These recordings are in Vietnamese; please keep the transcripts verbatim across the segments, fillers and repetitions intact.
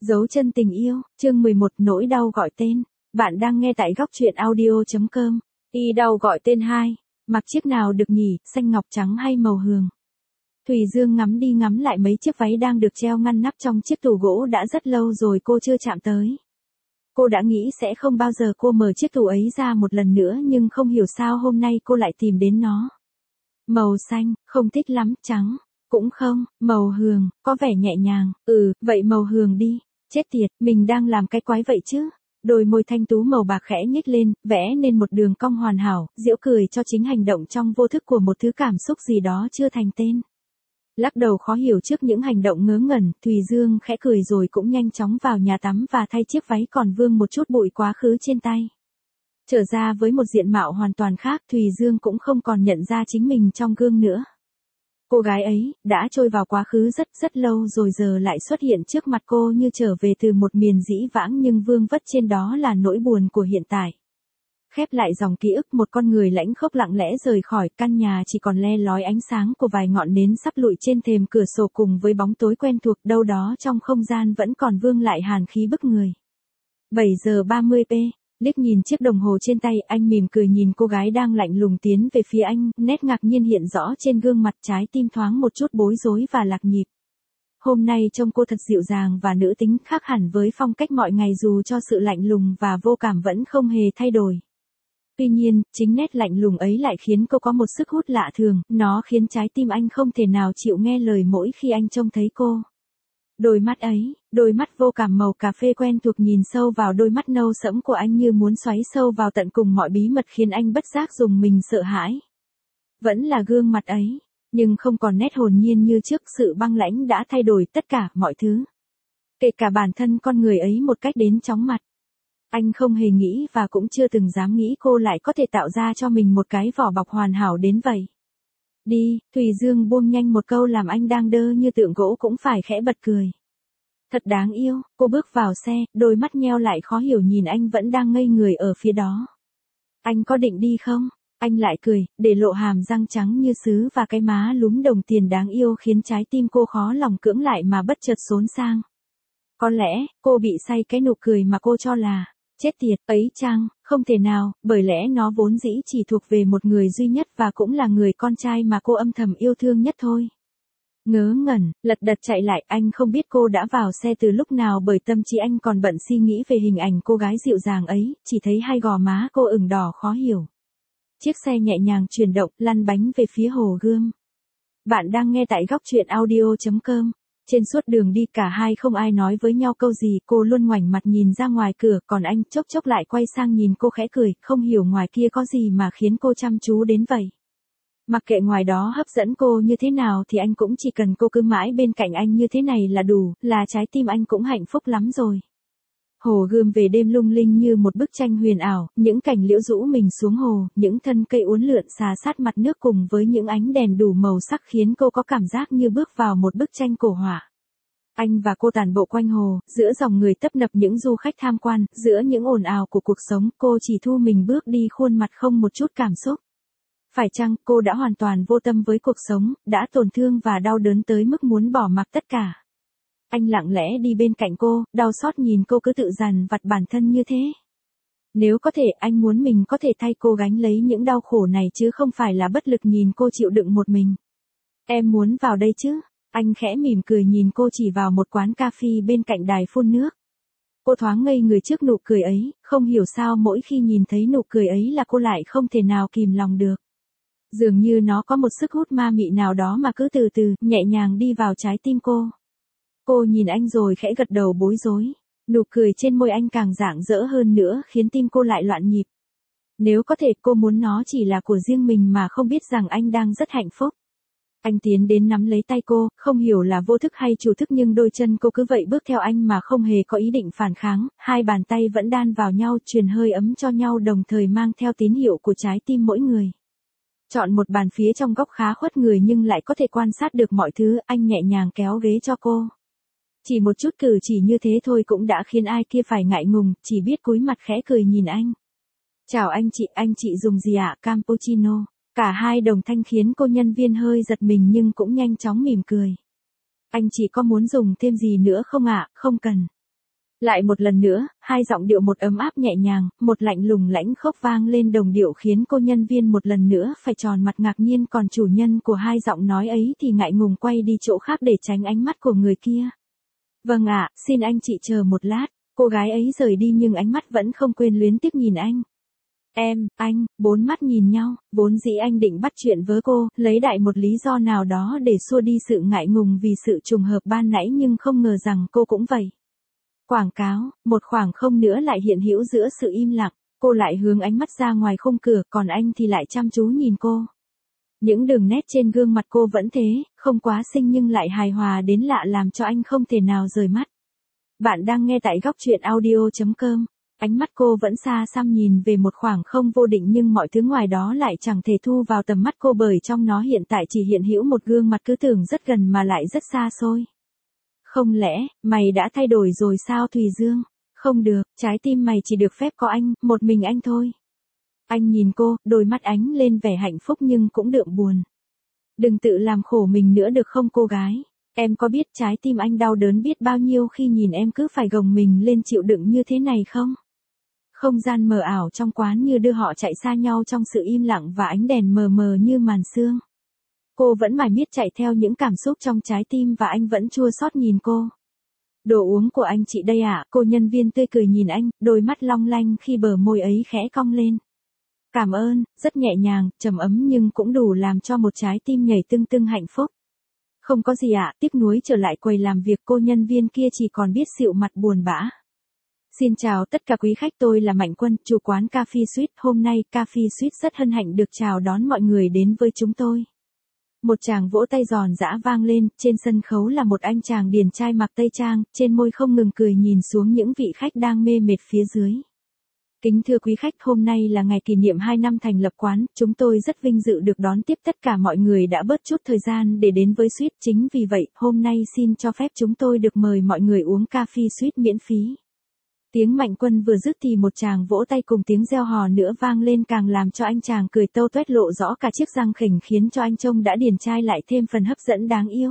Dấu chân tình yêu, chương mười một nỗi đau gọi tên. Bạn đang nghe tại góc truyện audio.com. Y đau gọi tên hai. Mặc chiếc nào được nhỉ, xanh ngọc trắng hay màu hường? Thùy Dương ngắm đi ngắm lại mấy chiếc váy đang được treo ngăn nắp trong chiếc tủ gỗ đã rất lâu rồi cô chưa chạm tới. Cô đã nghĩ sẽ không bao giờ cô mở chiếc tủ ấy ra một lần nữa nhưng không hiểu sao hôm nay cô lại tìm đến nó. Màu xanh, không thích lắm, trắng. Cũng không, màu hường, có vẻ nhẹ nhàng, ừ, vậy màu hường đi. Chết tiệt, mình đang làm cái quái vậy chứ. Đôi môi thanh tú màu bạc khẽ nhếch lên, vẽ nên một đường cong hoàn hảo, giễu cười cho chính hành động trong vô thức của một thứ cảm xúc gì đó chưa thành tên. Lắc đầu khó hiểu trước những hành động ngớ ngẩn, Thùy Dương khẽ cười rồi cũng nhanh chóng vào nhà tắm và thay chiếc váy còn vương một chút bụi quá khứ trên tay. Trở ra với một diện mạo hoàn toàn khác, Thùy Dương cũng không còn nhận ra chính mình trong gương nữa. Cô gái ấy, đã trôi vào quá khứ rất rất lâu rồi giờ lại xuất hiện trước mặt cô như trở về từ một miền dĩ vãng nhưng vương vất trên đó là nỗi buồn của hiện tại. Khép lại dòng ký ức một con người lãnh khốc lặng lẽ rời khỏi căn nhà chỉ còn le lói ánh sáng của vài ngọn nến sắp lụi trên thềm cửa sổ cùng với bóng tối quen thuộc đâu đó trong không gian vẫn còn vương lại hàn khí bức người. bảy giờ ba mươi p. Liếc nhìn chiếc đồng hồ trên tay, anh mỉm cười nhìn cô gái đang lạnh lùng tiến về phía anh, nét ngạc nhiên hiện rõ trên gương mặt, trái tim thoáng một chút bối rối và lạc nhịp. Hôm nay trông cô thật dịu dàng và nữ tính, khác hẳn với phong cách mọi ngày dù cho sự lạnh lùng và vô cảm vẫn không hề thay đổi. Tuy nhiên, chính nét lạnh lùng ấy lại khiến cô có một sức hút lạ thường, nó khiến trái tim anh không thể nào chịu nghe lời mỗi khi anh trông thấy cô. Đôi mắt ấy, đôi mắt vô cảm màu cà phê quen thuộc nhìn sâu vào đôi mắt nâu sẫm của anh như muốn xoáy sâu vào tận cùng mọi bí mật khiến anh bất giác rùng mình sợ hãi. Vẫn là gương mặt ấy, nhưng không còn nét hồn nhiên như trước, sự băng lãnh đã thay đổi tất cả mọi thứ. Kể cả bản thân con người ấy một cách đến chóng mặt. Anh không hề nghĩ và cũng chưa từng dám nghĩ cô lại có thể tạo ra cho mình một cái vỏ bọc hoàn hảo đến vậy. Đi, Thùy Dương buông nhanh một câu làm anh đang đơ như tượng gỗ cũng phải khẽ bật cười. Thật đáng yêu, cô bước vào xe, đôi mắt nheo lại khó hiểu nhìn anh vẫn đang ngây người ở phía đó. Anh có định đi không? Anh lại cười, để lộ hàm răng trắng như sứ và cái má lúm đồng tiền đáng yêu khiến trái tim cô khó lòng cưỡng lại mà bất chợt xốn sang. Có lẽ, cô bị say cái nụ cười mà cô cho là chết tiệt ấy chăng, không thể nào, bởi lẽ nó vốn dĩ chỉ thuộc về một người duy nhất và cũng là người con trai mà cô âm thầm yêu thương nhất thôi. Ngớ ngẩn, lật đật chạy lại, anh không biết cô đã vào xe từ lúc nào bởi tâm trí anh còn bận suy nghĩ về hình ảnh cô gái dịu dàng ấy, chỉ thấy hai gò má cô ửng đỏ khó hiểu. Chiếc xe nhẹ nhàng chuyển động, lăn bánh về phía Hồ Gươm. Bạn đang nghe tại góc truyện audio.com. Trên suốt đường đi cả hai không ai nói với nhau câu gì, cô luôn ngoảnh mặt nhìn ra ngoài cửa, còn anh chốc chốc lại quay sang nhìn cô khẽ cười, không hiểu ngoài kia có gì mà khiến cô chăm chú đến vậy. Mặc kệ ngoài đó hấp dẫn cô như thế nào thì anh cũng chỉ cần cô cứ mãi bên cạnh anh như thế này là đủ, là trái tim anh cũng hạnh phúc lắm rồi. Hồ Gươm về đêm lung linh như một bức tranh huyền ảo, những cảnh liễu rũ mình xuống hồ, những thân cây uốn lượn xà sát mặt nước cùng với những ánh đèn đủ màu sắc khiến cô có cảm giác như bước vào một bức tranh cổ họa. Anh và cô tản bộ quanh hồ, giữa dòng người tấp nập những du khách tham quan, giữa những ồn ào của cuộc sống, cô chỉ thu mình bước đi khuôn mặt không một chút cảm xúc. Phải chăng cô đã hoàn toàn vô tâm với cuộc sống, đã tổn thương và đau đớn tới mức muốn bỏ mặc tất cả? Anh lặng lẽ đi bên cạnh cô, đau xót nhìn cô cứ tự dằn vặt bản thân như thế. Nếu có thể, anh muốn mình có thể thay cô gánh lấy những đau khổ này chứ không phải là bất lực nhìn cô chịu đựng một mình. Em muốn vào đây chứ? Anh khẽ mỉm cười nhìn cô chỉ vào một quán cà phê bên cạnh đài phun nước. Cô thoáng ngây người trước nụ cười ấy, không hiểu sao mỗi khi nhìn thấy nụ cười ấy là cô lại không thể nào kìm lòng được. Dường như nó có một sức hút ma mị nào đó mà cứ từ từ, nhẹ nhàng đi vào trái tim cô. Cô nhìn anh rồi khẽ gật đầu bối rối. Nụ cười trên môi anh càng rạng rỡ hơn nữa khiến tim cô lại loạn nhịp. Nếu có thể cô muốn nó chỉ là của riêng mình mà không biết rằng anh đang rất hạnh phúc. Anh tiến đến nắm lấy tay cô, không hiểu là vô thức hay chủ thức nhưng đôi chân cô cứ vậy bước theo anh mà không hề có ý định phản kháng, hai bàn tay vẫn đan vào nhau truyền hơi ấm cho nhau đồng thời mang theo tín hiệu của trái tim mỗi người. Chọn một bàn phía trong góc khá khuất người nhưng lại có thể quan sát được mọi thứ, anh nhẹ nhàng kéo ghế cho cô. Chỉ một chút cử chỉ như thế thôi cũng đã khiến ai kia phải ngại ngùng, chỉ biết cúi mặt khẽ cười nhìn anh. Chào anh chị, anh chị dùng gì ạ? Cappuccino. Cả hai đồng thanh khiến cô nhân viên hơi giật mình nhưng cũng nhanh chóng mỉm cười. Anh chị có muốn dùng thêm gì nữa không ạ? Không cần. Lại một lần nữa, hai giọng điệu một ấm áp nhẹ nhàng, một lạnh lùng lãnh khốc vang lên đồng điệu khiến cô nhân viên một lần nữa phải tròn mặt ngạc nhiên, còn chủ nhân của hai giọng nói ấy thì ngại ngùng quay đi chỗ khác để tránh ánh mắt của người kia. Vâng ạ, xin anh chị chờ một lát. Cô gái ấy rời đi nhưng ánh mắt vẫn không quên luyến tiếc nhìn anh. Em, anh, bốn mắt nhìn nhau, vốn dĩ anh định bắt chuyện với cô, lấy đại một lý do nào đó để xua đi sự ngại ngùng vì sự trùng hợp ban nãy, nhưng không ngờ rằng cô cũng vậy. Quảng cáo, một khoảng không nữa lại hiện hữu giữa sự im lặng, cô lại hướng ánh mắt ra ngoài khung cửa, còn anh thì lại chăm chú nhìn cô. Những đường nét trên gương mặt cô vẫn thế, không quá xinh nhưng lại hài hòa đến lạ làm cho anh không thể nào rời mắt. Bạn đang nghe tại góc truyện audio chấm com. Ánh mắt cô vẫn xa xăm nhìn về một khoảng không vô định, nhưng mọi thứ ngoài đó lại chẳng thể thu vào tầm mắt cô, bởi trong nó hiện tại chỉ hiện hữu một gương mặt cứ tưởng rất gần mà lại rất xa xôi. Không lẽ, mày đã thay đổi rồi sao Thùy Dương? Không được, trái tim mày chỉ được phép có anh, một mình anh thôi. Anh nhìn cô, đôi mắt ánh lên vẻ hạnh phúc nhưng cũng đượm buồn. Đừng tự làm khổ mình nữa được không cô gái? Em có biết trái tim anh đau đớn biết bao nhiêu khi nhìn em cứ phải gồng mình lên chịu đựng như thế này không? Không gian mờ ảo trong quán như đưa họ chạy xa nhau trong sự im lặng và ánh đèn mờ mờ như màn sương. Cô vẫn mải miết chạy theo những cảm xúc trong trái tim và anh vẫn chua xót nhìn cô. Đồ uống của anh chị đây ạ, cô nhân viên tươi cười nhìn anh, đôi mắt long lanh khi bờ môi ấy khẽ cong lên. Cảm ơn, rất nhẹ nhàng, trầm ấm nhưng cũng đủ làm cho một trái tim nhảy tưng tưng hạnh phúc. Không có gì ạ, tiếc nuối trở lại quầy làm việc, cô nhân viên kia chỉ còn biết xịu mặt buồn bã. Xin chào tất cả quý khách, tôi là Mạnh Quân, chủ quán Coffee Suite. Hôm nay Coffee Suite rất hân hạnh được chào đón mọi người đến với chúng tôi. Một tràng vỗ tay giòn giã vang lên, trên sân khấu là một anh chàng điển trai mặc tây trang, trên môi không ngừng cười nhìn xuống những vị khách đang mê mệt phía dưới. Kính thưa quý khách, hôm nay là ngày kỷ niệm hai năm thành lập quán, chúng tôi rất vinh dự được đón tiếp tất cả mọi người đã bớt chút thời gian để đến với Suite. Chính vì vậy, hôm nay xin cho phép chúng tôi được mời mọi người uống Coffee Suite miễn phí. Tiếng Mạnh Quân vừa dứt thì một tràng vỗ tay cùng tiếng reo hò nữa vang lên, càng làm cho anh chàng cười tâu tuét lộ rõ cả chiếc răng khỉnh, khiến cho anh trông đã điển trai lại thêm phần hấp dẫn đáng yêu.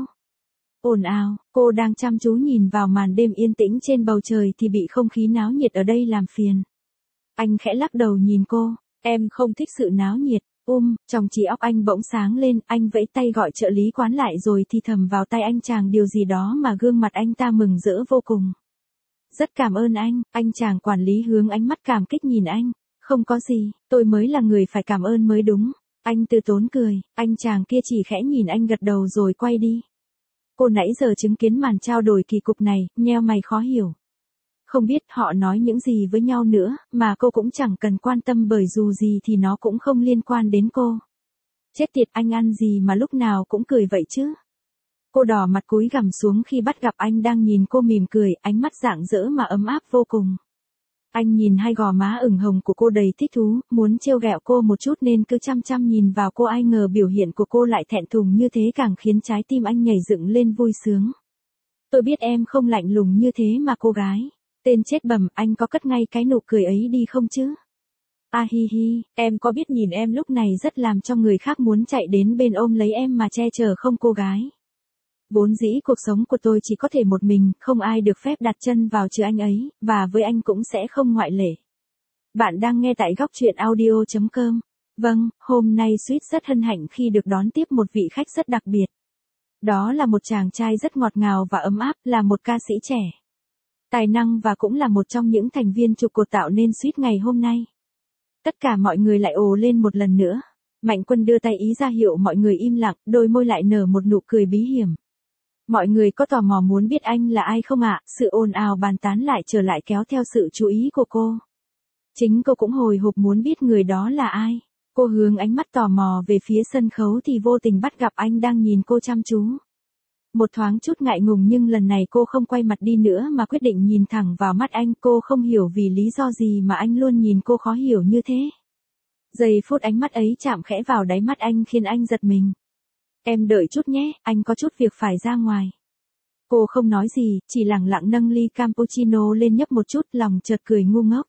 Ồn ào, cô đang chăm chú nhìn vào màn đêm yên tĩnh trên bầu trời thì bị không khí náo nhiệt ở đây làm phiền. Anh khẽ lắc đầu nhìn cô, em không thích sự náo nhiệt. Um, trong trí óc anh bỗng sáng lên, anh vẫy tay gọi trợ lý quán lại rồi thì thầm vào tay anh chàng điều gì đó mà gương mặt anh ta mừng rỡ vô cùng. Rất cảm ơn anh, anh chàng quản lý hướng ánh mắt cảm kích nhìn anh. Không có gì, tôi mới là người phải cảm ơn mới đúng. Anh từ tốn cười, anh chàng kia chỉ khẽ nhìn anh gật đầu rồi quay đi. Cô nãy giờ chứng kiến màn trao đổi kỳ cục này, nheo mày khó hiểu. Không biết họ nói những gì với nhau nữa, mà cô cũng chẳng cần quan tâm bởi dù gì thì nó cũng không liên quan đến cô. Chết tiệt, anh ăn gì mà lúc nào cũng cười vậy chứ? Cô đỏ mặt cúi gằm xuống khi bắt gặp anh đang nhìn cô mỉm cười, ánh mắt rạng rỡ mà ấm áp vô cùng. Anh nhìn hai gò má ửng hồng của cô đầy thích thú, muốn trêu ghẹo cô một chút nên cứ chăm chăm nhìn vào cô, ai ngờ biểu hiện của cô lại thẹn thùng như thế càng khiến trái tim anh nhảy dựng lên vui sướng. Tôi biết em không lạnh lùng như thế mà cô gái. Tên chết bẩm, anh có cất ngay cái nụ cười ấy đi không chứ? À hi hi, em có biết nhìn em lúc này rất làm cho người khác muốn chạy đến bên ôm lấy em mà che chở không cô gái? Vốn dĩ cuộc sống của tôi chỉ có thể một mình, không ai được phép đặt chân vào trừ anh ấy, và với anh cũng sẽ không ngoại lệ. Bạn đang nghe tại góc truyện audio chấm com. Vâng, hôm nay Suite rất hân hạnh khi được đón tiếp một vị khách rất đặc biệt. Đó là một chàng trai rất ngọt ngào và ấm áp, là một ca sĩ trẻ. Tài năng và cũng là một trong những thành viên trụ cột tạo nên Suite ngày hôm nay. Tất cả mọi người lại ồ lên một lần nữa. Mạnh Quân đưa tay ý ra hiệu mọi người im lặng, đôi môi lại nở một nụ cười bí hiểm. Mọi người có tò mò muốn biết anh là ai không ạ? Sự ồn ào bàn tán lại trở lại kéo theo sự chú ý của cô. Chính cô cũng hồi hộp muốn biết người đó là ai. Cô hướng ánh mắt tò mò về phía sân khấu thì vô tình bắt gặp anh đang nhìn cô chăm chú. Một thoáng chút ngại ngùng nhưng lần này cô không quay mặt đi nữa mà quyết định nhìn thẳng vào mắt anh. Cô không hiểu vì lý do gì mà anh luôn nhìn cô khó hiểu như thế. Giây phút ánh mắt ấy chạm khẽ vào đáy mắt anh khiến anh giật mình. Em đợi chút nhé, anh có chút việc phải ra ngoài. Cô không nói gì, chỉ lẳng lặng nâng ly cappuccino lên nhấp một chút, lòng chợt cười ngu ngốc.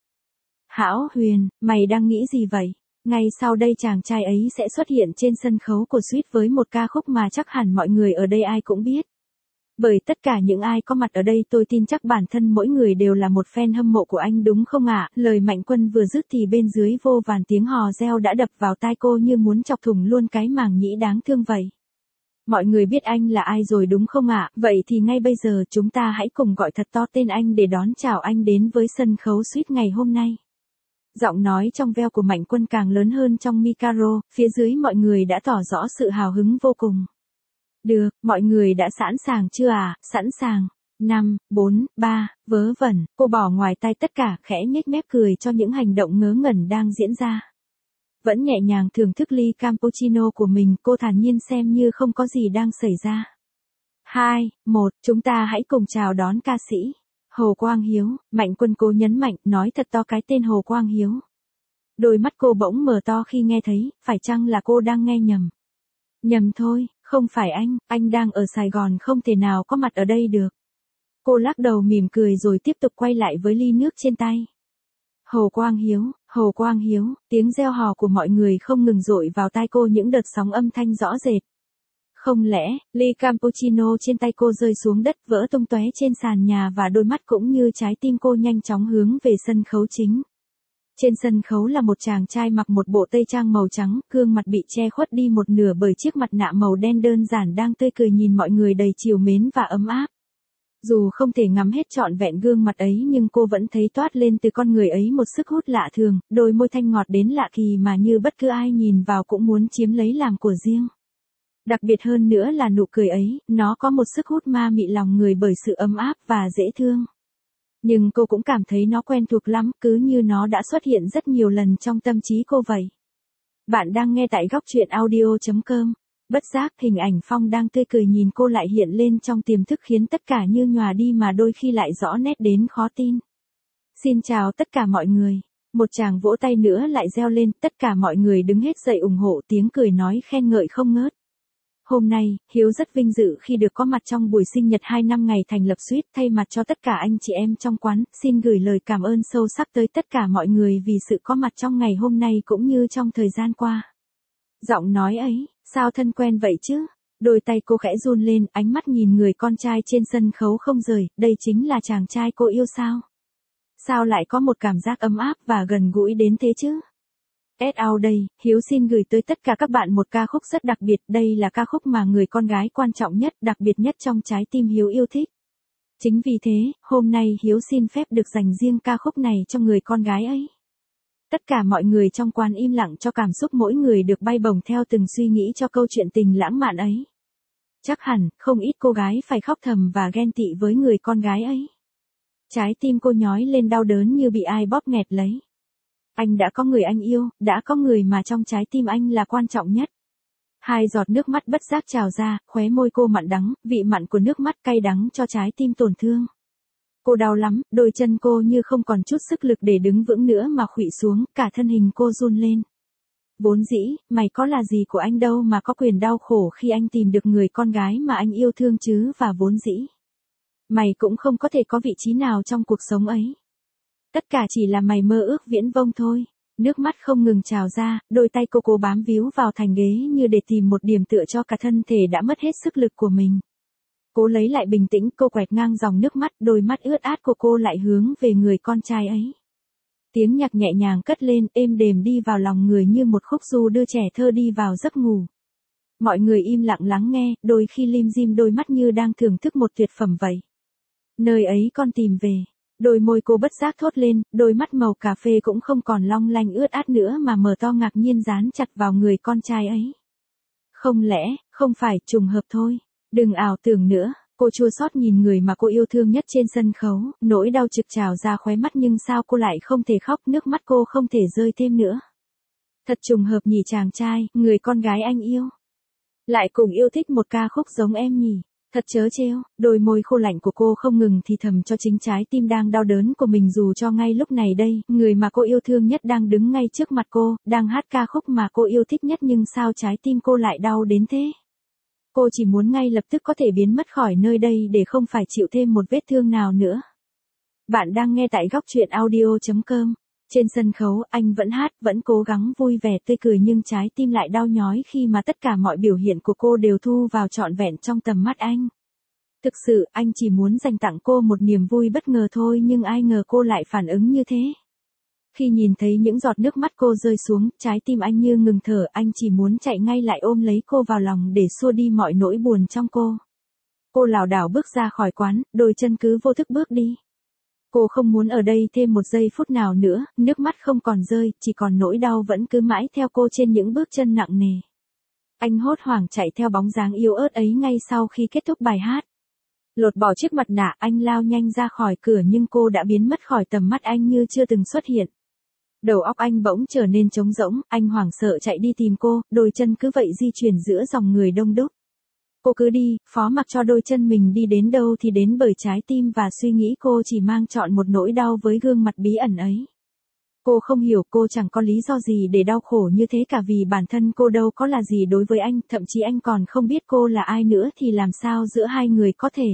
Hảo Huyền, mày đang nghĩ gì vậy? Ngay sau đây chàng trai ấy sẽ xuất hiện trên sân khấu của Suite với một ca khúc mà chắc hẳn mọi người ở đây ai cũng biết. Bởi tất cả những ai có mặt ở đây tôi tin chắc bản thân mỗi người đều là một fan hâm mộ của anh đúng không ạ? Lời Mạnh Quân vừa dứt thì bên dưới vô vàn tiếng hò reo đã đập vào tai cô như muốn chọc thủng luôn cái màng nhĩ đáng thương vậy. Mọi người biết anh là ai rồi đúng không ạ? Vậy thì ngay bây giờ chúng ta hãy cùng gọi thật to tên anh để đón chào anh đến với sân khấu suýt ngày hôm nay. Giọng nói trong veo của Mạnh Quân càng lớn hơn trong micro, phía dưới mọi người đã tỏ rõ sự hào hứng vô cùng. Được, mọi người đã sẵn sàng chưa à? Sẵn sàng. năm, bốn, ba, vớ vẩn, cô bỏ ngoài tai tất cả, khẽ nhếch mép cười cho những hành động ngớ ngẩn đang diễn ra. Vẫn nhẹ nhàng thưởng thức ly cappuccino của mình, cô thản nhiên xem như không có gì đang xảy ra. hai, một, chúng ta hãy cùng chào đón ca sĩ Hồ Quang Hiếu. Mạnh Quân cố nhấn mạnh, nói thật to cái tên Hồ Quang Hiếu. Đôi mắt cô bỗng mở to khi nghe thấy, phải chăng là cô đang nghe nhầm? Nhầm thôi, không phải anh, anh đang ở Sài Gòn không thể nào có mặt ở đây được. Cô lắc đầu mỉm cười rồi tiếp tục quay lại với ly nước trên tay. Hồ Quang Hiếu, Hồ Quang Hiếu, tiếng reo hò của mọi người không ngừng dội vào tai cô những đợt sóng âm thanh rõ rệt. Không lẽ, ly cappuccino trên tay cô rơi xuống đất vỡ tung tóe trên sàn nhà và đôi mắt cũng như trái tim cô nhanh chóng hướng về sân khấu chính. Trên sân khấu là một chàng trai mặc một bộ tây trang màu trắng, gương mặt bị che khuất đi một nửa bởi chiếc mặt nạ màu đen đơn giản đang tươi cười nhìn mọi người đầy trìu mến và ấm áp. Dù không thể ngắm hết trọn vẹn gương mặt ấy nhưng cô vẫn thấy toát lên từ con người ấy một sức hút lạ thường, đôi môi thanh ngọt đến lạ kỳ mà như bất cứ ai nhìn vào cũng muốn chiếm lấy làm của riêng. Đặc biệt hơn nữa là nụ cười ấy, nó có một sức hút ma mị lòng người bởi sự ấm áp và dễ thương. Nhưng cô cũng cảm thấy nó quen thuộc lắm, cứ như nó đã xuất hiện rất nhiều lần trong tâm trí cô vậy. Bạn đang nghe tại góc truyện audio chấm com. Bất giác hình ảnh Phong đang tươi cười nhìn cô lại hiện lên trong tiềm thức khiến tất cả như nhòa đi mà đôi khi lại rõ nét đến khó tin. Xin chào tất cả mọi người. Một tràng vỗ tay nữa lại reo lên, tất cả mọi người đứng hết dậy ủng hộ, tiếng cười nói khen ngợi không ngớt. Hôm nay, Hiếu rất vinh dự khi được có mặt trong buổi sinh nhật hai năm ngày thành lập Sweet. Thay mặt cho tất cả anh chị em trong quán, xin gửi lời cảm ơn sâu sắc tới tất cả mọi người vì sự có mặt trong ngày hôm nay cũng như trong thời gian qua. Giọng nói ấy, sao thân quen vậy chứ? Đôi tay cô khẽ run lên, ánh mắt nhìn người con trai trên sân khấu không rời, đây chính là chàng trai cô yêu sao? Sao lại có một cảm giác ấm áp và gần gũi đến thế chứ? ét ao đây, Hiếu xin gửi tới tất cả các bạn một ca khúc rất đặc biệt, đây là ca khúc mà người con gái quan trọng nhất, đặc biệt nhất trong trái tim Hiếu yêu thích. Chính vì thế, hôm nay Hiếu xin phép được dành riêng ca khúc này cho người con gái ấy. Tất cả mọi người trong quán im lặng cho cảm xúc mỗi người được bay bổng theo từng suy nghĩ cho câu chuyện tình lãng mạn ấy. Chắc hẳn, không ít cô gái phải khóc thầm và ghen tị với người con gái ấy. Trái tim cô nhói lên đau đớn như bị ai bóp nghẹt lấy. Anh đã có người anh yêu, đã có người mà trong trái tim anh là quan trọng nhất. Hai giọt nước mắt bất giác trào ra, khóe môi cô mặn đắng, vị mặn của nước mắt cay đắng cho trái tim tổn thương. Cô đau lắm, đôi chân cô như không còn chút sức lực để đứng vững nữa mà khuỵu xuống, cả thân hình cô run lên. Vốn dĩ, mày có là gì của anh đâu mà có quyền đau khổ khi anh tìm được người con gái mà anh yêu thương chứ, và vốn dĩ. Mày cũng không có thể có vị trí nào trong cuộc sống ấy. Tất cả chỉ là mày mơ ước viễn vông thôi. Nước mắt không ngừng trào ra, đôi tay cô cố bám víu vào thành ghế như để tìm một điểm tựa cho cả thân thể đã mất hết sức lực của mình. Cố lấy lại bình tĩnh, cô quẹt ngang dòng nước mắt, đôi mắt ướt át của cô lại hướng về người con trai ấy. Tiếng nhạc nhẹ nhàng cất lên, êm đềm đi vào lòng người như một khúc ru đưa trẻ thơ đi vào giấc ngủ. Mọi người im lặng lắng nghe, đôi khi lim dim đôi mắt như đang thưởng thức một tuyệt phẩm vậy. Nơi ấy con tìm về. Đôi môi cô bất giác thốt lên, đôi mắt màu cà phê cũng không còn long lanh ướt át nữa mà mở to ngạc nhiên dán chặt vào người con trai ấy. Không lẽ, không phải trùng hợp thôi. Đừng ảo tưởng nữa, cô chua xót nhìn người mà cô yêu thương nhất trên sân khấu, nỗi đau trực trào ra khóe mắt nhưng sao cô lại không thể khóc, nước mắt cô không thể rơi thêm nữa. Thật trùng hợp nhỉ, chàng trai, người con gái anh yêu. Lại cùng yêu thích một ca khúc giống em nhỉ. Thật trớ trêu, đôi môi khô lạnh của cô không ngừng thì thầm cho chính trái tim đang đau đớn của mình, dù cho ngay lúc này đây, người mà cô yêu thương nhất đang đứng ngay trước mặt cô, đang hát ca khúc mà cô yêu thích nhất, nhưng sao trái tim cô lại đau đến thế? Cô chỉ muốn ngay lập tức có thể biến mất khỏi nơi đây để không phải chịu thêm một vết thương nào nữa. Bạn đang nghe tại góc truyện audio chấm com. Trên sân khấu, anh vẫn hát, vẫn cố gắng vui vẻ tươi cười nhưng trái tim lại đau nhói khi mà tất cả mọi biểu hiện của cô đều thu vào trọn vẹn trong tầm mắt anh. Thực sự, anh chỉ muốn dành tặng cô một niềm vui bất ngờ thôi nhưng ai ngờ cô lại phản ứng như thế. Khi nhìn thấy những giọt nước mắt cô rơi xuống, trái tim anh như ngừng thở, anh chỉ muốn chạy ngay lại ôm lấy cô vào lòng để xua đi mọi nỗi buồn trong cô. Cô lảo đảo bước ra khỏi quán, đôi chân cứ vô thức bước đi. Cô không muốn ở đây thêm một giây phút nào nữa, nước mắt không còn rơi, chỉ còn nỗi đau vẫn cứ mãi theo cô trên những bước chân nặng nề. Anh hốt hoảng chạy theo bóng dáng yếu ớt ấy ngay sau khi kết thúc bài hát. Lột bỏ chiếc mặt nạ, anh lao nhanh ra khỏi cửa nhưng cô đã biến mất khỏi tầm mắt anh như chưa từng xuất hiện. Đầu óc anh bỗng trở nên trống rỗng, anh hoảng sợ chạy đi tìm cô, đôi chân cứ vậy di chuyển giữa dòng người đông đúc. Cô cứ đi, phó mặc cho đôi chân mình đi đến đâu thì đến bởi trái tim và suy nghĩ cô chỉ mang trọn một nỗi đau với gương mặt bí ẩn ấy. Cô không hiểu, cô chẳng có lý do gì để đau khổ như thế cả vì bản thân cô đâu có là gì đối với anh, thậm chí anh còn không biết cô là ai nữa thì làm sao giữa hai người có thể.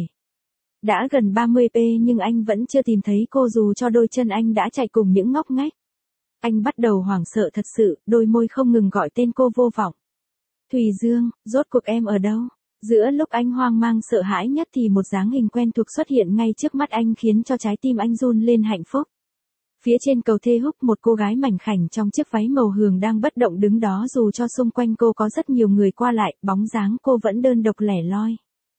Đã gần ba mươi phút nhưng anh vẫn chưa tìm thấy cô dù cho đôi chân anh đã chạy cùng những ngóc ngách. Anh bắt đầu hoảng sợ thật sự, đôi môi không ngừng gọi tên cô vô vọng. Thùy Dương, rốt cuộc em ở đâu? Giữa lúc anh hoang mang sợ hãi nhất thì một dáng hình quen thuộc xuất hiện ngay trước mắt anh khiến cho trái tim anh run lên hạnh phúc. Phía trên cầu thê húc một cô gái mảnh khảnh trong chiếc váy màu hường đang bất động đứng đó dù cho xung quanh cô có rất nhiều người qua lại, bóng dáng cô vẫn đơn độc lẻ loi.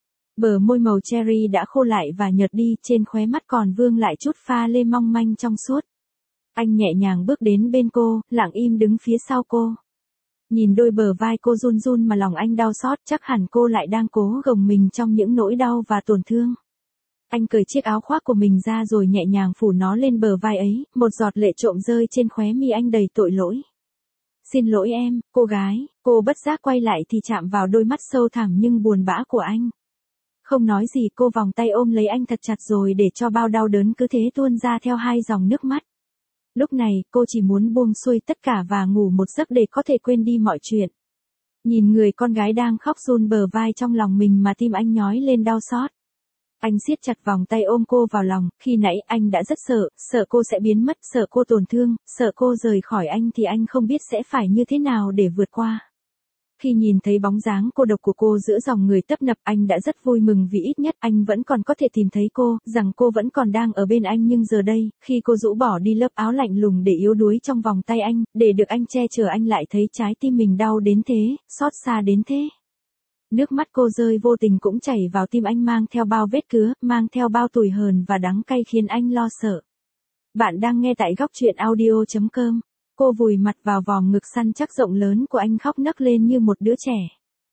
Bờ môi màu cherry đã khô lại và nhợt đi, trên khóe mắt còn vương lại chút pha lê mong manh trong suốt. Anh nhẹ nhàng bước đến bên cô, lặng im đứng phía sau cô. Nhìn đôi bờ vai cô run run mà lòng anh đau xót, chắc hẳn cô lại đang cố gồng mình trong những nỗi đau và tổn thương. Anh cởi chiếc áo khoác của mình ra rồi nhẹ nhàng phủ nó lên bờ vai ấy, một giọt lệ trộm rơi trên khóe mi anh đầy tội lỗi. Xin lỗi em, cô gái, cô bất giác quay lại thì chạm vào đôi mắt sâu thẳm nhưng buồn bã của anh. Không nói gì cô vòng tay ôm lấy anh thật chặt rồi để cho bao đau đớn cứ thế tuôn ra theo hai dòng nước mắt. Lúc này, cô chỉ muốn buông xuôi tất cả và ngủ một giấc để có thể quên đi mọi chuyện. Nhìn người con gái đang khóc run bờ vai trong lòng mình mà tim anh nhói lên đau xót. Anh siết chặt vòng tay ôm cô vào lòng, khi nãy anh đã rất sợ, sợ cô sẽ biến mất, sợ cô tổn thương, sợ cô rời khỏi anh thì anh không biết sẽ phải như thế nào để vượt qua. Khi nhìn thấy bóng dáng cô độc của cô giữa dòng người tấp nập anh đã rất vui mừng vì ít nhất anh vẫn còn có thể tìm thấy cô, rằng cô vẫn còn đang ở bên anh nhưng giờ đây, khi cô rũ bỏ đi lớp áo lạnh lùng để yếu đuối trong vòng tay anh, để được anh che chở anh lại thấy trái tim mình đau đến thế, xót xa đến thế. Nước mắt cô rơi vô tình cũng chảy vào tim anh mang theo bao vết cứa, mang theo bao tủi hờn và đắng cay khiến anh lo sợ. Bạn đang nghe tại góc truyện audio chấm com. Cô vùi mặt vào vòng ngực săn chắc rộng lớn của anh khóc nấc lên như một đứa trẻ.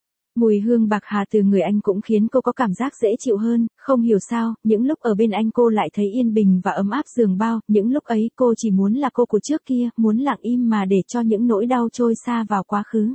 Mùi hương bạc hà từ người anh cũng khiến cô có cảm giác dễ chịu hơn, không hiểu sao, những lúc ở bên anh cô lại thấy yên bình và ấm áp giường bao, những lúc ấy cô chỉ muốn là cô của trước kia, muốn lặng im mà để cho những nỗi đau trôi xa vào quá khứ.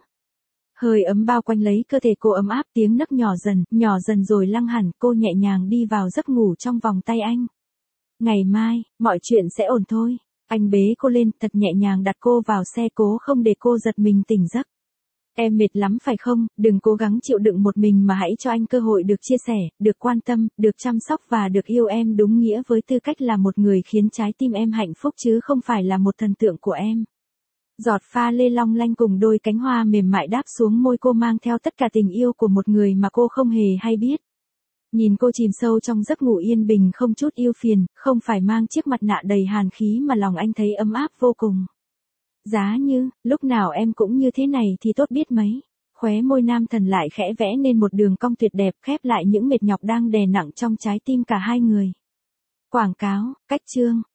Hơi ấm bao quanh lấy cơ thể cô ấm áp, tiếng nấc nhỏ dần, nhỏ dần rồi lăng hẳn, cô nhẹ nhàng đi vào giấc ngủ trong vòng tay anh. Ngày mai, mọi chuyện sẽ ổn thôi. Anh bế cô lên, thật nhẹ nhàng đặt cô vào xe cố không để cô giật mình tỉnh giấc. Em mệt lắm phải không, đừng cố gắng chịu đựng một mình mà hãy cho anh cơ hội được chia sẻ, được quan tâm, được chăm sóc và được yêu em đúng nghĩa với tư cách là một người khiến trái tim em hạnh phúc chứ không phải là một thần tượng của em. Giọt pha lê long lanh cùng đôi cánh hoa mềm mại đáp xuống môi cô mang theo tất cả tình yêu của một người mà cô không hề hay biết. Nhìn cô chìm sâu trong giấc ngủ yên bình không chút yêu phiền, không phải mang chiếc mặt nạ đầy hàn khí mà lòng anh thấy ấm áp vô cùng. Giá như, lúc nào em cũng như thế này thì tốt biết mấy. Khóe môi nam thần lại khẽ vẽ nên một đường cong tuyệt đẹp khép lại những mệt nhọc đang đè nặng trong trái tim cả hai người. Quảng cáo, cách chương.